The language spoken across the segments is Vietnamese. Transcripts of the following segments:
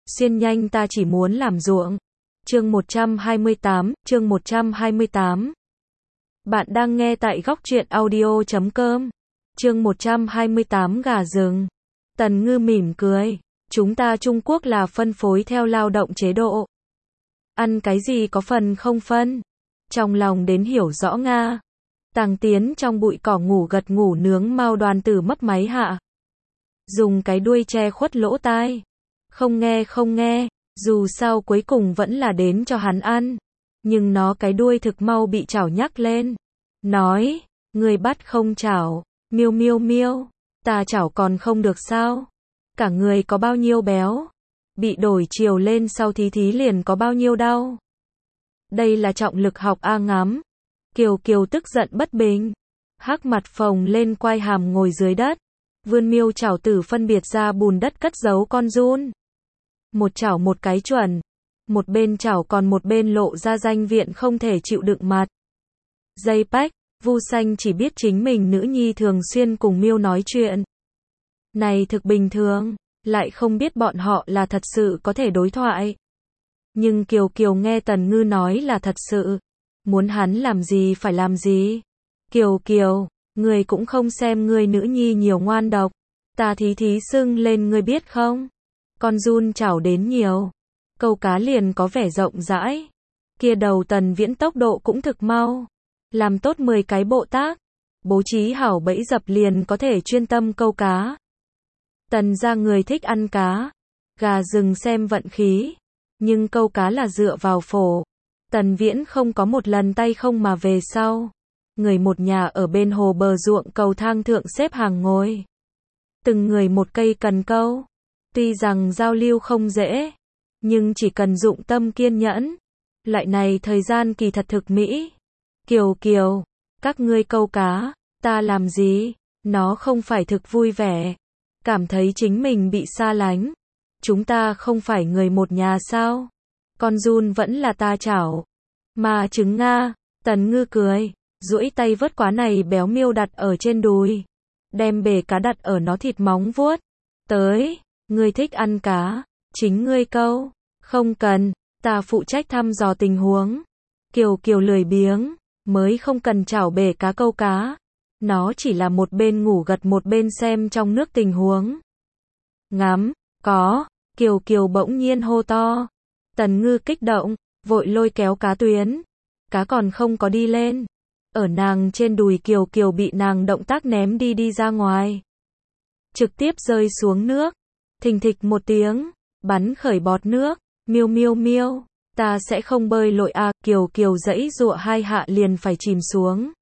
Xuyên nhanh ta chỉ muốn làm ruộng. Chương 128. Bạn đang nghe tại góc truyện audio.com. Chương 128 gà rừng. Tần Ngư mỉm cười. Chúng ta Trung Quốc là phân phối theo lao động chế độ. Ăn cái gì có phần không phân. Trong lòng đến hiểu rõ Nga. Tàng Tiến trong bụi cỏ ngủ gật ngủ nướng Mao Đoàn Tử mấp máy hạ. Dùng cái đuôi che khuất lỗ tai. Không nghe, dù sao cuối cùng vẫn là đến cho hắn ăn. Nhưng nó cái đuôi thực mau bị chảo nhắc lên. Nói, người bắt không chảo, miêu miêu miêu, ta chảo còn không được sao? Cả người có bao nhiêu béo? Bị đổi chiều lên sau thí liền có bao nhiêu đau? Đây là trọng lực học A ngắm. Kiều Kiều tức giận bất bình. Hắc mặt phồng lên quai hàm ngồi dưới đất. Vươn miêu chảo tử phân biệt ra bùn đất cất giấu con giun. Một chảo một cái chuẩn. Một bên chảo còn một bên lộ ra danh viện không thể chịu đựng mặt. Dây pách, Vu Xanh chỉ biết chính mình nữ nhi thường xuyên cùng miêu nói chuyện. Này thực bình thường, lại không biết bọn họ là thật sự có thể đối thoại. Nhưng Kiều Kiều nghe Tần Ngư nói là thật sự. Muốn hắn làm gì phải làm gì. Kiều Kiều, người cũng không xem người nữ nhi nhiều ngoan độc. Ta thí sưng lên ngươi biết không? Con giun chảo đến nhiều. Câu cá liền có vẻ rộng rãi. Kia đầu Tần Viễn tốc độ cũng thực mau. Làm tốt 10 cái bộ tác. Bố trí hảo bẫy dập liền có thể chuyên tâm câu cá. Tần gia người thích ăn cá. Gà rừng xem vận khí. Nhưng câu cá là dựa vào phổ. Tần Viễn không có một lần tay không mà về sau. Người một nhà ở bên hồ bờ ruộng cầu thang thượng xếp hàng ngồi. Từng người một cây cần câu. Tuy rằng giao lưu không dễ. Nhưng chỉ cần dụng tâm kiên nhẫn. Loại này thời gian kỳ thật thực mỹ. Kiều Kiều, các ngươi câu cá, ta làm gì? Nó không phải thực vui vẻ. Cảm thấy chính mình bị xa lánh. Chúng ta không phải người một nhà sao? Con giun vẫn là ta chảo. Mà trứng Nga, Tần Ngư cười, duỗi tay vớt quá này béo miêu đặt ở trên đùi. Đem bể cá đặt ở nó thịt móng vuốt. Tới, ngươi thích ăn cá, chính ngươi câu. Không cần, ta phụ trách thăm dò tình huống. Kiều Kiều lười biếng, mới không cần chảo bể cá câu cá. Nó chỉ là một bên ngủ gật một bên xem trong nước tình huống. Ngắm, có, Kiều Kiều bỗng nhiên hô to. Tần Ngư kích động, vội lôi kéo cá tuyến. Cá còn không có đi lên. Ở nàng trên đùi Kiều Kiều bị nàng động tác ném đi ra ngoài. Trực tiếp rơi xuống nước. Thình thịch một tiếng, bắn khởi bọt nước. Miêu miêu miêu, ta sẽ không bơi lội à. Kiều Kiều giãy giụa hai hạ liền phải chìm xuống.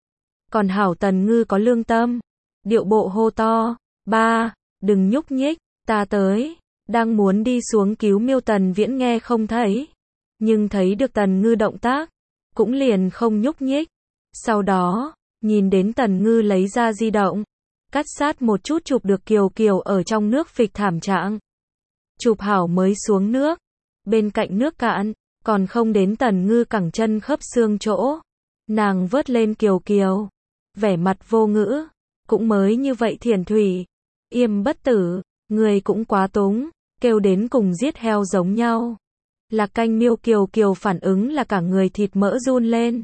Còn hảo Tần Ngư có lương tâm. Điệu bộ hô to, ba, đừng nhúc nhích, ta tới. Đang muốn đi xuống cứu miêu Tần Viễn nghe không thấy. Nhưng thấy được Tần Ngư động tác. Cũng liền không nhúc nhích. Sau đó, nhìn đến Tần Ngư lấy ra di động. Cắt sát một chút chụp được Kiều Kiều ở trong nước phịch thảm trạng. Chụp hảo mới xuống nước. Bên cạnh nước cạn, còn không đến Tần Ngư cẳng chân khớp xương chỗ. Nàng vớt lên Kiều Kiều. Vẻ mặt vô ngữ. Cũng mới như vậy thiền thủy. Yêm bất tử, người cũng quá túng. Kêu đến cùng giết heo giống nhau. Lạc canh miêu Kiều Kiều phản ứng là cả người thịt mỡ run lên.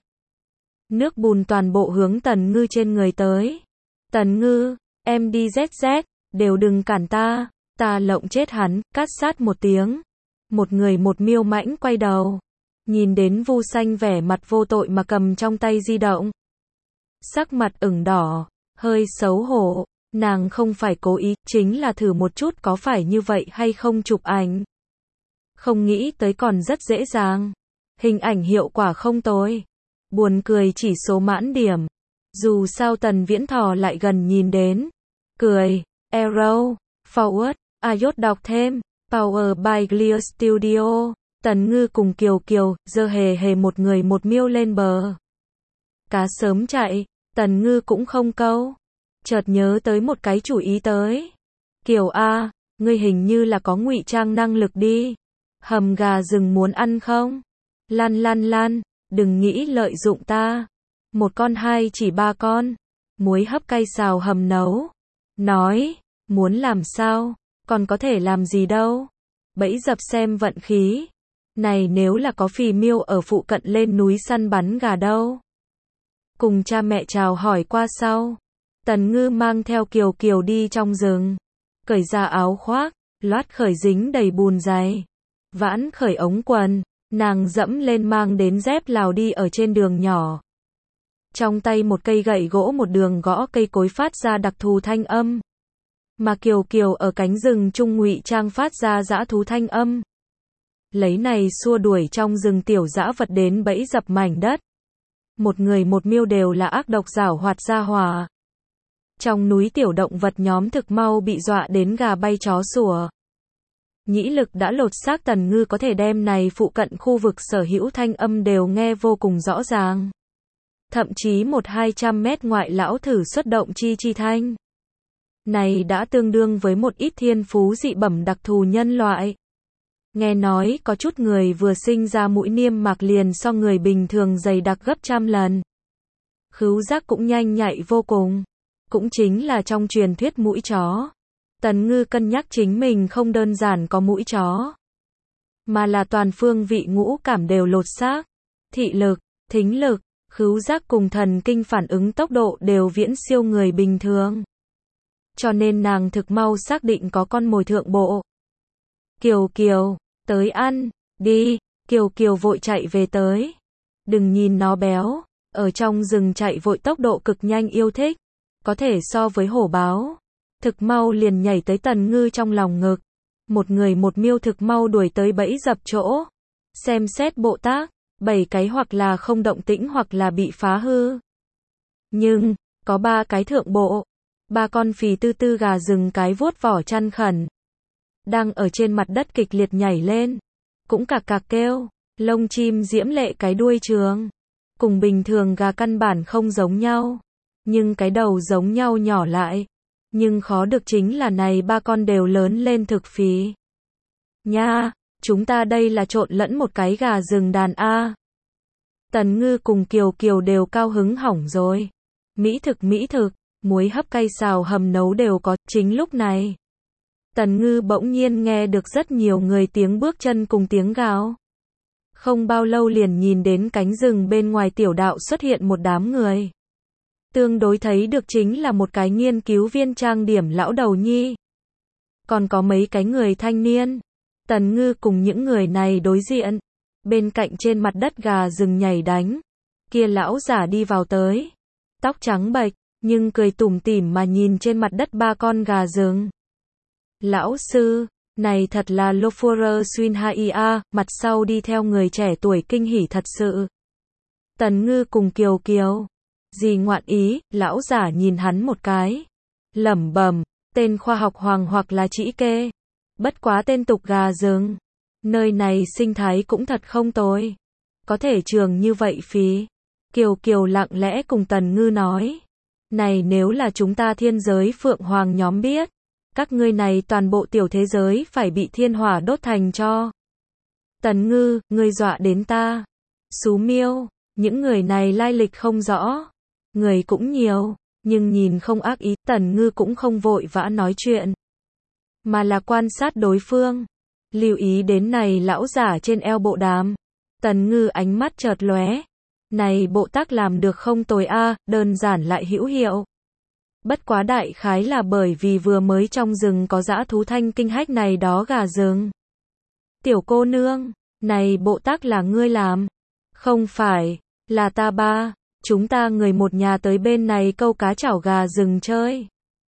Nước bùn toàn bộ hướng Tần Ngư trên người tới. Tần Ngư, em đi ZZ, đều đừng cản ta. Ta lộng chết hắn, cắt sát một tiếng. Một người một miêu mãnh quay đầu. Nhìn đến Vu Xanh vẻ mặt vô tội mà cầm trong tay di động. Sắc mặt ửng đỏ, hơi xấu hổ. Nàng không phải cố ý, chính là thử một chút có phải như vậy hay không chụp ảnh. Không nghĩ tới còn rất dễ dàng. Hình ảnh hiệu quả không tồi. Buồn cười chỉ số mãn điểm. Dù sao Tần Viễn thò lại gần nhìn đến. Cười, arrow, forward, iốt đọc thêm. Power by Clear Studio. Tần Ngư cùng Kiều Kiều, giơ hề một người một miêu lên bờ. Cá sớm chạy, Tần Ngư cũng không câu. Chợt nhớ tới một cái chủ ý tới. Kiều A, ngươi hình như là có ngụy trang năng lực đi. Hầm gà rừng muốn ăn không? Lăn, đừng nghĩ lợi dụng ta. Một con hai chỉ ba con. Muối hấp cay xào hầm nấu. Nói, muốn làm sao? Còn có thể làm gì đâu? bẫy dập xem vận khí. Này nếu là có phì miêu ở phụ cận lên núi săn bắn gà đâu. Cùng cha mẹ chào hỏi qua sau. Tần Ngư mang theo Kiều Kiều đi trong rừng. Cởi ra áo khoác, loát khởi dính đầy bùn giày. Vãn khởi ống quần, nàng dẫm lên mang đến dép Lào đi ở trên đường nhỏ. Trong tay một cây gậy gỗ một đường gõ cây cối phát ra đặc thù thanh âm. Mà Kiều Kiều ở cánh rừng trung ngụy trang phát ra dã thú thanh âm. Lấy này xua đuổi trong rừng tiểu dã vật đến bẫy dập mảnh đất. Một người một miêu đều là ác độc giảo hoạt gia hỏa. Trong núi tiểu động vật nhóm thực mau bị dọa đến gà bay chó sủa. Nhĩ lực đã lột xác Tần Ngư có thể đem này phụ cận khu vực sở hữu thanh âm đều nghe vô cùng rõ ràng. Thậm chí 1-200 mét ngoại lão thử xuất động chi chi thanh. Này đã tương đương với một ít thiên phú dị bẩm đặc thù nhân loại. Nghe nói có chút người vừa sinh ra mũi niêm mạc liền so người bình thường dày đặc gấp trăm lần. Khứu giác cũng nhanh nhạy vô cùng. Cũng chính là trong truyền thuyết mũi chó. Tần Ngư cân nhắc chính mình không đơn giản có mũi chó. Mà là toàn phương vị ngũ cảm đều lột xác. Thị lực, thính lực, khứu giác cùng thần kinh phản ứng tốc độ đều viễn siêu người bình thường. Cho nên nàng thực mau xác định có con mồi thượng bộ. Kiều Kiều, tới ăn, đi, Kiều Kiều vội chạy về tới. Đừng nhìn nó béo, ở trong rừng chạy vội tốc độ cực nhanh yêu thích. Có thể so với hổ báo. Thực mau liền nhảy tới Tần Ngư trong lòng ngực. Một người một miêu thực mau đuổi tới bẫy dập chỗ. Xem xét bộ tác, 7 cái hoặc là không động tĩnh hoặc là bị phá hư. Nhưng, có 3 cái thượng bộ. 3 con phì tư tư gà rừng cái vuốt vỏ chăn khẩn. Đang ở trên mặt đất kịch liệt nhảy lên. Cũng cạc cạc kêu, lông chim diễm lệ cái đuôi trường. Cùng bình thường gà căn bản không giống nhau. Nhưng cái đầu giống nhau nhỏ lại. Nhưng khó được chính là này 3 con đều lớn lên thực phì. Nha, chúng ta đây là trộn lẫn một cái gà rừng đàn A. Tần Ngư cùng Kiều Kiều đều cao hứng hỏng rồi. Mỹ thực, muối hấp cay xào hầm nấu đều có. Chính lúc này, Tần Ngư bỗng nhiên nghe được rất nhiều người tiếng bước chân cùng tiếng gào. Không bao lâu liền nhìn đến cánh rừng bên ngoài tiểu đạo xuất hiện một đám người. Tương đối thấy được chính là một cái nghiên cứu viên trang điểm lão đầu nhi. Còn có mấy cái người thanh niên. Tần Ngư cùng những người này đối diện. Bên cạnh trên mặt đất gà rừng nhảy đánh. Kia lão giả đi vào tới. Tóc trắng bệch, nhưng cười tủm tỉm mà nhìn trên mặt đất 3 con gà rừng. Lão sư, này thật là Lofura Swinhaia, mặt sau đi theo người trẻ tuổi kinh hỉ thật sự. Tần Ngư cùng Kiều Kiều. Gì ngoạn ý, lão giả nhìn hắn một cái. Lẩm bẩm, tên khoa học hoàng hoặc là trĩ kê. Bất quá tên tục gà rừng. Nơi này sinh thái cũng thật không tồi. Có thể trường như vậy phí. Kiều Kiều lặng lẽ cùng Tần Ngư nói. Này nếu là chúng ta thiên giới phượng hoàng nhóm biết. Các ngươi này toàn bộ tiểu thế giới phải bị thiên hỏa đốt thành tro. Tần Ngư, ngươi dọa đến ta. Xú miêu, những người này lai lịch không rõ. Người cũng nhiều, nhưng nhìn không ác ý. Tần Ngư cũng không vội vã nói chuyện. Mà là quan sát đối phương. Lưu ý đến này lão giả trên eo bộ đàm. Tần Ngư ánh mắt chợt lóe. Này bộ tác làm được không tồi a, đơn giản lại hữu hiệu. Bất quá đại khái là bởi vì vừa mới trong rừng có dã thú thanh kinh hách này đó gà rừng. Tiểu cô nương, này bộ tác là ngươi làm. Không phải, là ta ba. Chúng ta người một nhà tới bên này câu cá chảo gà rừng chơi.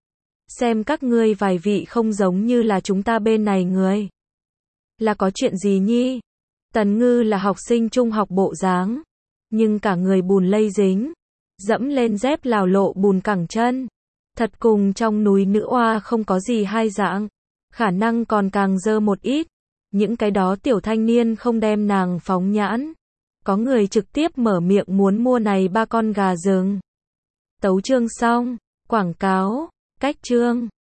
Xem các ngươi vài vị không giống như là chúng ta bên này người. Là có chuyện gì nhi? Tần Ngư là học sinh trung học bộ dáng. Nhưng cả người bùn lây dính. Dẫm lên dép Lào lộ bùn cẳng chân. Thật cùng trong núi nữ oa không có gì hai dạng. Khả năng còn càng dơ một ít. Những cái đó tiểu thanh niên không đem nàng phóng nhãn. Có người trực tiếp mở miệng muốn mua này 3 con gà rừng. Tấu chương xong. Quảng cáo. Cách chương.